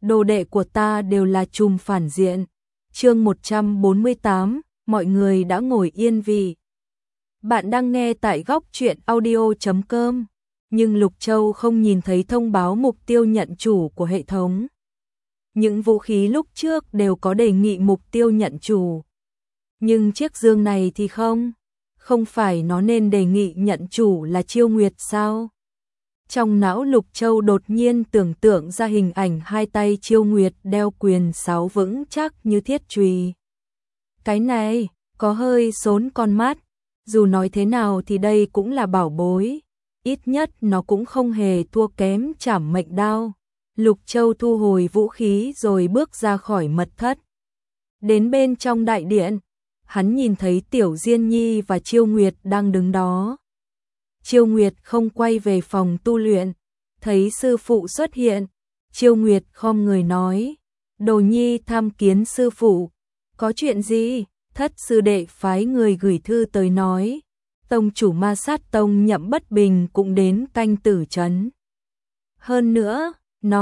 đồ đệ của ta đều là trùm phản diện. Chương 148, mọi người đã ngồi yên vì. Bạn đang nghe tại góc truyện audio.com, nhưng Lục Châu không nhìn thấy thông báo mục tiêu nhận chủ của hệ thống. Những vũ khí lúc trước đều có đề nghị mục tiêu nhận chủ. Nhưng chiếc dương này thì không phải nó nên đề nghị nhận chủ là Chiêu Nguyệt sao? Trong não Lục Châu đột nhiên tưởng tượng ra hình ảnh hai tay Chiêu Nguyệt đeo quyền sáo vững chắc như thiết chùy. Cái này có hơi sốn con mắt, dù nói thế nào thì đây cũng là bảo bối, ít nhất nó cũng không hề thua kém Trảm Mệnh Đao. Lục Châu thu hồi vũ khí rồi bước ra khỏi mật thất. Đến bên trong đại điện, hắn nhìn thấy Tiểu Diên Nhi và Chiêu Nguyệt đang đứng đó. Chiêu Nguyệt không quay về phòng tu luyện, thấy sư phụ xuất hiện, Chiêu Nguyệt khom người nói: "Đồ Nhi tham kiến sư phụ." "Có chuyện gì?" "Thất sư đệ phái người gửi thư tới nói, tông chủ Ma Sát Tông Nhậm Bất Bình cũng đến canh Tử trấn. Hơn nữa,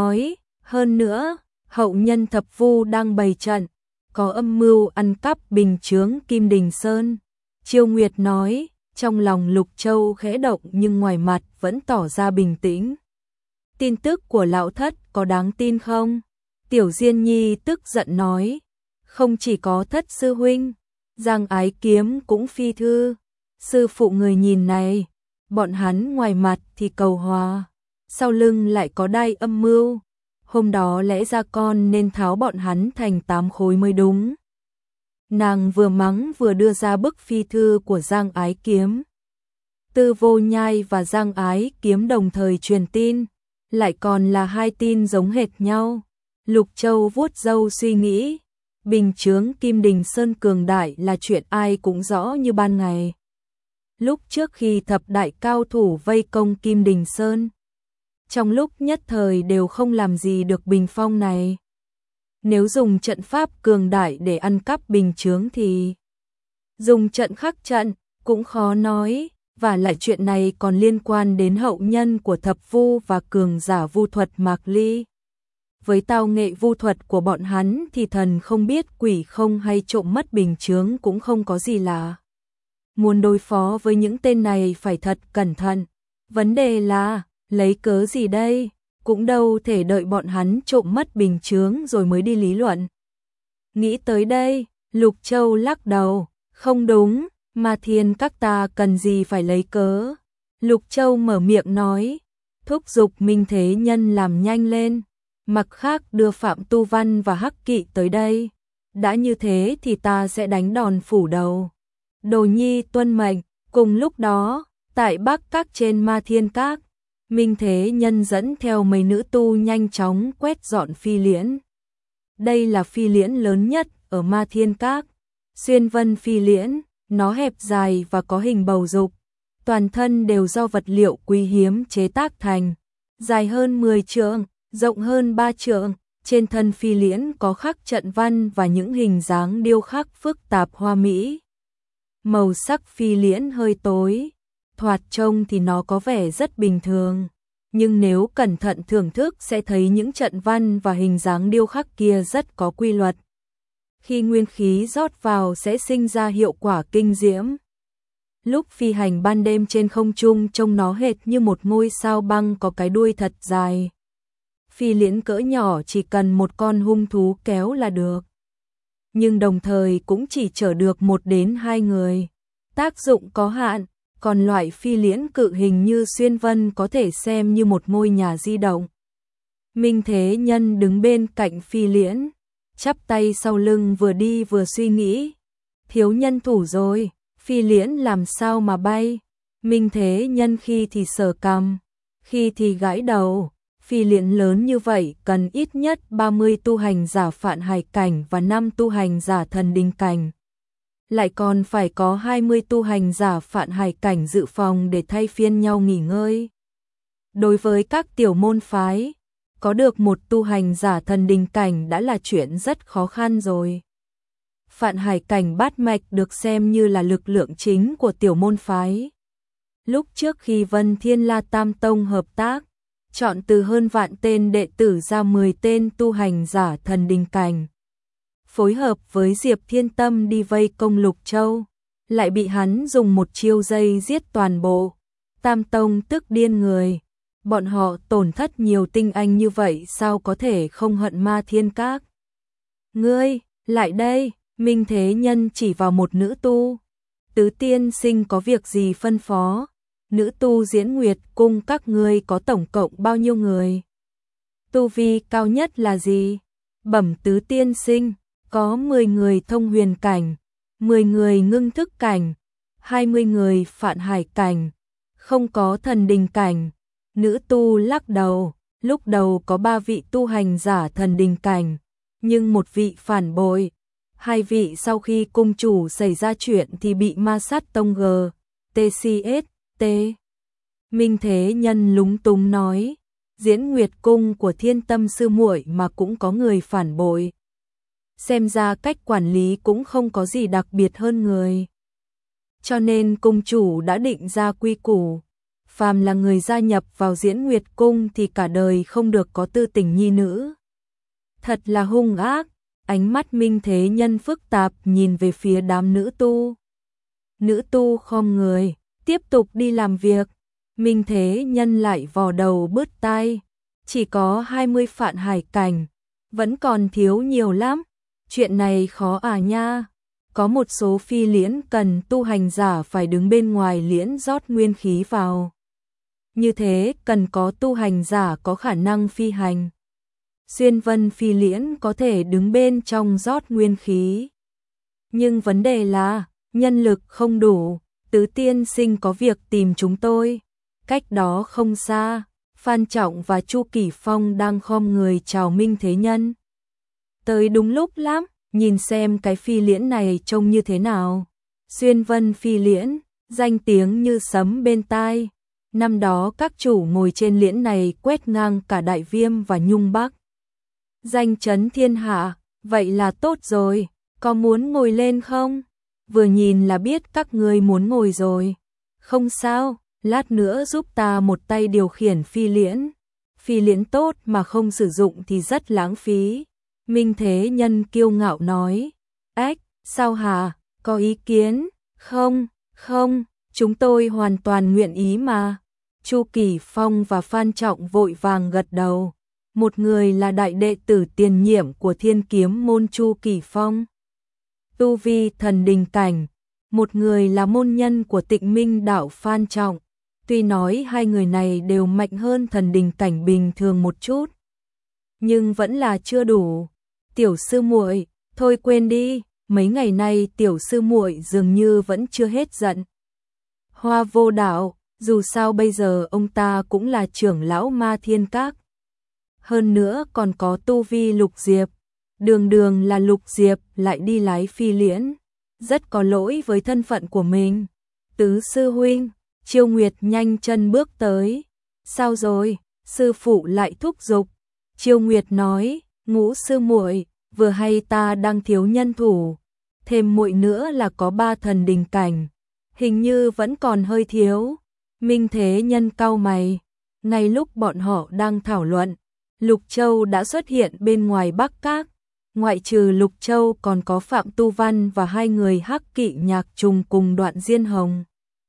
hậu nhân Thập Vu đang bày trận, có âm mưu ăn cắp bình chướng Kim Đình Sơn." Chiêu Nguyệt nói. Trong lòng Lục Châu khẽ động nhưng ngoài mặt vẫn tỏ ra bình tĩnh. "Tin tức của lão thất có đáng tin không?" Tiểu Diên Nhi tức giận nói. "Không chỉ có Thất sư huynh, Giang Ái Kiếm cũng phi thư. Sư phụ người nhìn này, bọn hắn ngoài mặt thì cầu hòa, sau lưng lại có đai âm mưu. Hôm đó lẽ ra con nên tháo bọn hắn thành 8 khối mới đúng." Nàng vừa mắng vừa đưa ra bức phi thư của Giang Ái Kiếm. Tư Vô Nhai và Giang Ái Kiếm đồng thời truyền tin, lại còn là hai tin giống hệt nhau. Lục Châu vuốt râu suy nghĩ, bình chướng Kim Đình Sơn cường đại là chuyện ai cũng rõ như ban ngày. Lúc trước khi thập đại cao thủ vây công Kim Đình Sơn, trong lúc nhất thời đều không làm gì được bình phong này. Nếu dùng trận pháp cường đại để ăn cắp bình chướng thì dùng trận khắc trận cũng khó nói, và lại chuyện này còn liên quan đến hậu nhân của Thập Vu và cường giả vu thuật Mạc Ly. Với tao nghệ vu thuật của bọn hắn thì thần không biết quỷ không hay trộm mất bình chướng cũng không có gì lạ. Muốn đối phó với những tên này phải thật cẩn thận. Vấn đề là lấy cớ gì đây? Cũng đâu thể đợi bọn hắn trộm mất bình chướng rồi mới đi lý luận. Nghĩ tới đây, Lục Châu lắc đầu. "Không đúng, Ma Thiên các ta cần gì phải lấy cớ." Lục Châu mở miệng nói, thúc giục Minh Thế Nhân làm nhanh lên, mặt khác đưa Phạm Tu Văn và Hắc Kỵ tới đây. Đã như thế thì ta sẽ đánh đòn phủ đầu. Đồ Nhi tuân mệnh. Cùng lúc đó, tại Bắc Các trên Ma Thiên Các, Minh Thế Nhân dẫn theo mấy nữ tu nhanh chóng quét dọn phi liễn. Đây là phi liễn lớn nhất ở Ma Thiên Các. Xuyên vân phi liễn, nó hẹp dài và có hình bầu dục. Toàn thân đều do vật liệu quý hiếm chế tác thành. Dài hơn 10 trượng, rộng hơn 3 trượng. Trên thân phi liễn có khắc trận văn và những hình dáng điêu khắc phức tạp hoa mỹ. Màu sắc phi liễn hơi tối. Thoạt trông thì nó có vẻ rất bình thường, nhưng nếu cẩn thận thưởng thức sẽ thấy những trận văn và hình dáng điêu khắc kia rất có quy luật. Khi nguyên khí rót vào sẽ sinh ra hiệu quả kinh diễm. Lúc phi hành ban đêm trên không trung trông nó hệt như một ngôi sao băng có cái đuôi thật dài. Phi liễn cỡ nhỏ chỉ cần một con hung thú kéo là được, nhưng đồng thời cũng chỉ chở được 1 đến 2 người. Tác dụng có hạn. Còn loại phi liễn cự hình như xuyên vân có thể xem như một ngôi nhà di động. Minh Thế Nhân đứng bên cạnh phi liễn, chắp tay sau lưng vừa đi vừa suy nghĩ. Thiếu nhân thủ rồi, phi liễn làm sao mà bay? Minh Thế Nhân khi thì sờ cằm, khi thì gãi đầu. Phi liễn lớn như vậy cần ít nhất 30 tu hành giả Phạn Hải cảnh và 5 tu hành giả Thần Đình cảnh. Lại còn phải có 20 tu hành giả Phạn Hải cảnh dự phòng để thay phiên nhau nghỉ ngơi. Đối với các tiểu môn phái, có được một tu hành giả Thần Đình cảnh đã là chuyện rất khó khăn rồi. Phạn Hải cảnh bát mạch được xem như là lực lượng chính của tiểu môn phái. Lúc trước khi Vân Thiên La Tam Tông hợp tác, chọn từ hơn vạn tên đệ tử ra 10 tên tu hành giả thần đình cảnh. Phối hợp với Diệp Thiên Tâm đi vây công Lục Châu, lại bị hắn dùng một chiêu dây giết toàn bộ. Tam Tông tức điên người, bọn họ tổn thất nhiều tinh anh như vậy sao có thể không hận Ma Thiên Các. Ngươi, lại đây, Minh Thế Nhân chỉ vào một nữ tu. Tứ tiên sinh có việc gì phân phó? Nữ tu Diễn Nguyệt cung các ngươi có tổng cộng bao nhiêu người? Tu vi cao nhất là gì? Bẩm tứ tiên sinh, có 10 người thông huyền cảnh, 10 người ngưng thức cảnh, 20 người phạn hải cảnh, không có thần đình cảnh. Nữ tu lắc đầu, lúc đầu có 3 vị tu hành giả thần đình cảnh, nhưng một vị phản bội. 2 vị sau khi cung chủ xảy ra chuyện thì bị ma sát tông G, TCS, T. Minh Thế Nhân lúng túng nói, Diễn Nguyệt cung của Thiên Tâm sư muội mà cũng có người phản bội. Xem ra cách quản lý cũng không có gì đặc biệt hơn người. Cho nên cung chủ đã định ra quy củ, phàm là người gia nhập vào Diễn Nguyệt cung thì cả đời không được có tư tình nhi nữ. Thật là hung ác. Ánh mắt Minh Thế Nhân phức tạp nhìn về phía đám nữ tu. Nữ tu khom người, tiếp tục đi làm việc. Minh Thế Nhân lại vò đầu bứt tai. Chỉ có 20 phạn hải cảnh, vẫn còn thiếu nhiều lắm. Chuyện này khó à nha. Có một số phi liễn cần tu hành giả phải đứng bên ngoài liễn rót nguyên khí vào. Như thế cần có tu hành giả có khả năng phi hành. Xuyên vân phi liễn có thể đứng bên trong rót nguyên khí. Nhưng vấn đề là, nhân lực không đủ, tứ tiên sinh có việc tìm chúng tôi. Cách đó không xa, Phan Trọng và Chu Kỳ Phong đang khom người chào Minh Thế Nhân. Tới đúng lúc lắm, nhìn xem cái phi liễn này trông như thế nào. Xuyên vân phi liễn, danh tiếng như sấm bên tai. Năm đó các chủ ngồi trên liễn này quét ngang cả Đại Viêm và Nhung Bắc. Danh chấn thiên hạ, vậy là tốt rồi, có muốn ngồi lên không? Vừa nhìn là biết các ngươi muốn ngồi rồi. Không sao, lát nữa giúp ta một tay điều khiển phi liễn. Phi liễn tốt mà không sử dụng thì rất lãng phí. Minh Thế Nhân kiêu ngạo nói. Ách, sao hả, có ý kiến? Không, không, chúng tôi hoàn toàn nguyện ý mà. Chu Kỳ Phong và Phan Trọng vội vàng gật đầu. Một người là đại đệ tử tiền nhiệm của Thiên Kiếm môn Chu Kỳ Phong, tu vi thần đình cảnh, một người là môn nhân của Tịnh Minh đạo Phan Trọng. Tuy nói hai người này đều mạnh hơn thần đình cảnh bình thường một chút, nhưng vẫn là chưa đủ. Tiểu sư muội, thôi quên đi, mấy ngày nay tiểu sư muội dường như vẫn chưa hết giận. Hoa Vô Đạo, dù sao bây giờ ông ta cũng là trưởng lão Ma Thiên Các. Hơn nữa còn có tu vi Lục Diệp, đường đường là Lục Diệp lại đi lái phi liễn, rất có lỗi với thân phận của mình. Tứ sư huynh, Chiêu Nguyệt nhanh chân bước tới. Sao rồi, sư phụ lại thúc giục. Chiêu Nguyệt nói, Ngũ sư muội, vừa hay ta đang thiếu nhân thủ, thêm muội nữa là có 3 thần đình cảnh, hình như vẫn còn hơi thiếu. Minh Thế Nhân cau mày, ngay lúc bọn họ đang thảo luận, Lục Châu đã xuất hiện bên ngoài Bắc Các. Ngoại trừ Lục Châu còn có Phạm Tu Văn và 2 người Hắc Kỵ Nhạc Trùng cùng Đoạn Diên Hồng.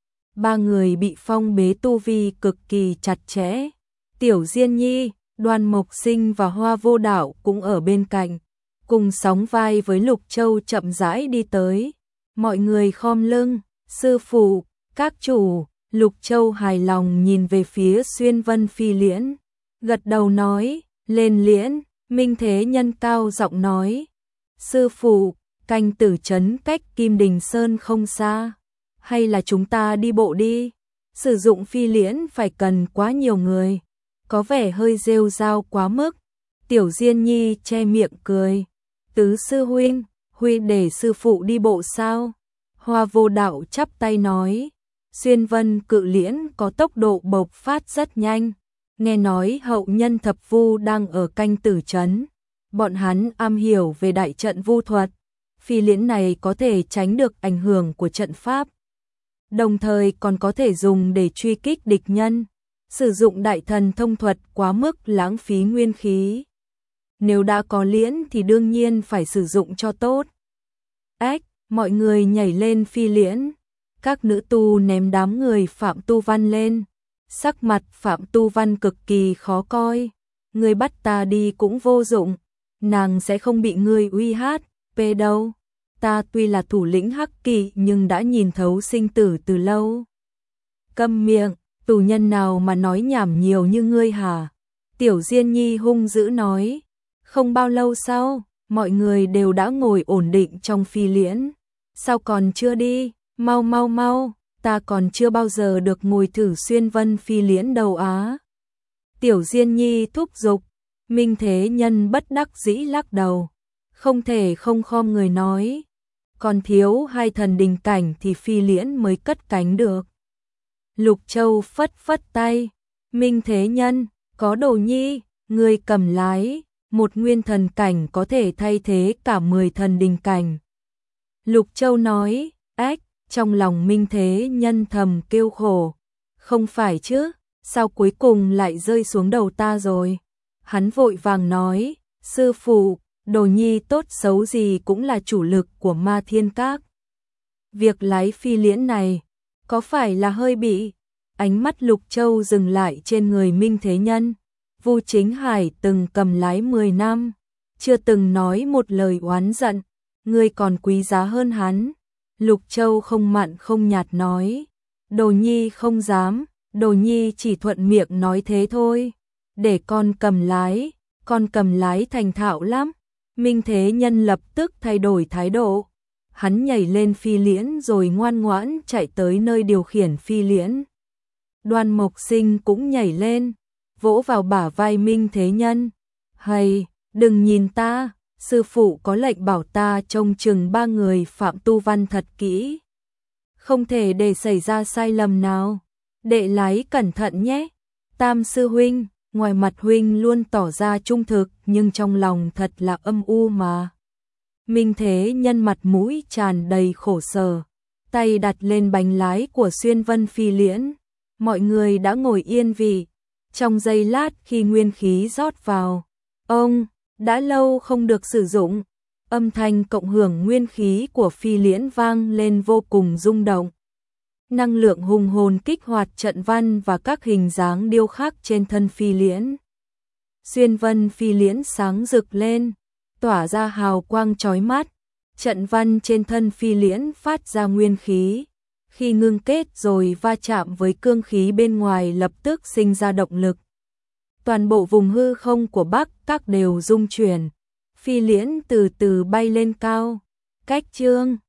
3 người bị phong bế tu vi cực kỳ chặt chẽ. Tiểu Diên Nhi, Đoan Mộc Sinh và Hoa Vô Đạo cũng ở bên cạnh, cùng sóng vai với Lục Châu chậm rãi đi tới. Mọi người khom lưng, sư phụ, các chủ. Lục Châu hài lòng nhìn về phía Xuyên Vân phi liễn, gật đầu nói, lên liễn. Minh Thế Nhân cao giọng nói, sư phụ, Canh Tử trấn cách Kim Đình Sơn không xa, hay là chúng ta đi bộ đi? Sử dụng phi liễn phải cần quá nhiều người, có vẻ hơi rêu rao quá mức. Tiểu Diên Nhi che miệng cười, tứ sư huynh, huy để sư phụ đi bộ sao? Hoa Vô Đạo chắp tay nói, Xuyên Vân cự liễn có tốc độ bộc phát rất nhanh. Nghe nói hậu nhân Thập Vu đang ở Canh Tử trấn, bọn hắn am hiểu về đại trận vu thuật, phi liễn này có thể tránh được ảnh hưởng của trận pháp, đồng thời còn có thể dùng để truy kích địch nhân. Sử dụng đại thần thông thuật quá mức lãng phí nguyên khí. Nếu đã có liễn thì đương nhiên phải sử dụng cho tốt. Ách, mọi người nhảy lên phi liễn. Các nữ tu ném đám người Phạm Tu Văn lên. Sắc mặt Phạm Tu Văn cực kỳ khó coi. Ngươi bắt ta đi cũng vô dụng. Nàng sẽ không bị ngươi uy hát, pê đâu. Ta tuy là thủ lĩnh Hắc Kỵ nhưng đã nhìn thấu sinh tử từ lâu. Câm miệng, tù nhân nào mà nói nhảm nhiều như ngươi hả? Tiểu Diên Nhi hung dữ nói. Không bao lâu sau, mọi người đều đã ngồi ổn định trong phi liễn. Sao còn chưa đi? Mau mau mau, ta còn chưa bao giờ được ngồi thử xuyên vân phi liễn đầu á. Tiểu Diên Nhi thúc giục. Minh Thế Nhân bất đắc dĩ lắc đầu. Không thể không khom người nói. Còn thiếu 2 thần đình cảnh thì phi liễn mới cất cánh được. Lục Châu phất phất tay. Minh Thế Nhân, có Đồ Nhi, người cầm lái. Một nguyên thần cảnh có thể thay thế cả 10 thần đình cảnh. Lục Châu nói, ách, trong lòng Minh Thế Nhân thầm kêu khổ. Không phải chứ, sao cuối cùng lại rơi xuống đầu ta rồi? Hắn vội vàng nói, sư phụ, Đồ Nhi tốt xấu gì cũng là chủ lực của Ma Thiên Các. Việc lái phi liễn này, có phải là hơi bị? Ánh mắt Lục Châu dừng lại trên người Minh Thế Nhân. Vu Chính Hải từng cầm lái 10 năm, chưa từng nói một lời oán giận, ngươi còn quý giá hơn hắn. Lục Châu không mặn không nhạt nói, Đồ Nhi không dám, Đồ Nhi chỉ thuận miệng nói thế thôi. Để con cầm lái thành thạo lắm. Minh Thế Nhân lập tức thay đổi thái độ. Hắn nhảy lên phi liễn rồi ngoan ngoãn chạy tới nơi điều khiển phi liễn. Đoan Mộc Sinh cũng nhảy lên, vỗ vào bả vai Minh Thế Nhân. Hay, đừng nhìn ta, sư phụ có lệnh bảo ta trông chừng 3 người Phạm Tu Văn thật kỹ. Không thể để xảy ra sai lầm nào. Đệ lái cẩn thận nhé. Tam sư huynh, ngoài mặt huynh luôn tỏ ra trung thực nhưng trong lòng thật là âm u mà. Minh Thế Nhân mặt mũi tràn đầy khổ sở, tay đặt lên bánh lái của xuyên vân phi liễn. Mọi người đã ngồi yên vị. Trong giây lát khi nguyên khí rót vào, ông đã lâu không được sử dụng, âm thanh cộng hưởng nguyên khí của phi liễn vang lên vô cùng rung động. Năng lượng hùng hồn kích hoạt trận văn và các hình dáng điêu khắc trên thân phi liễn. Xuyên vân phi liễn sáng rực lên, tỏa ra hào quang chói mắt. Trận văn trên thân phi liễn phát ra nguyên khí. Khi ngưng kết rồi va chạm với cương khí bên ngoài lập tức sinh ra động lực. Toàn bộ vùng hư không của Bắc Các đều rung chuyển. Phi liễn từ từ bay lên cao. Cách chương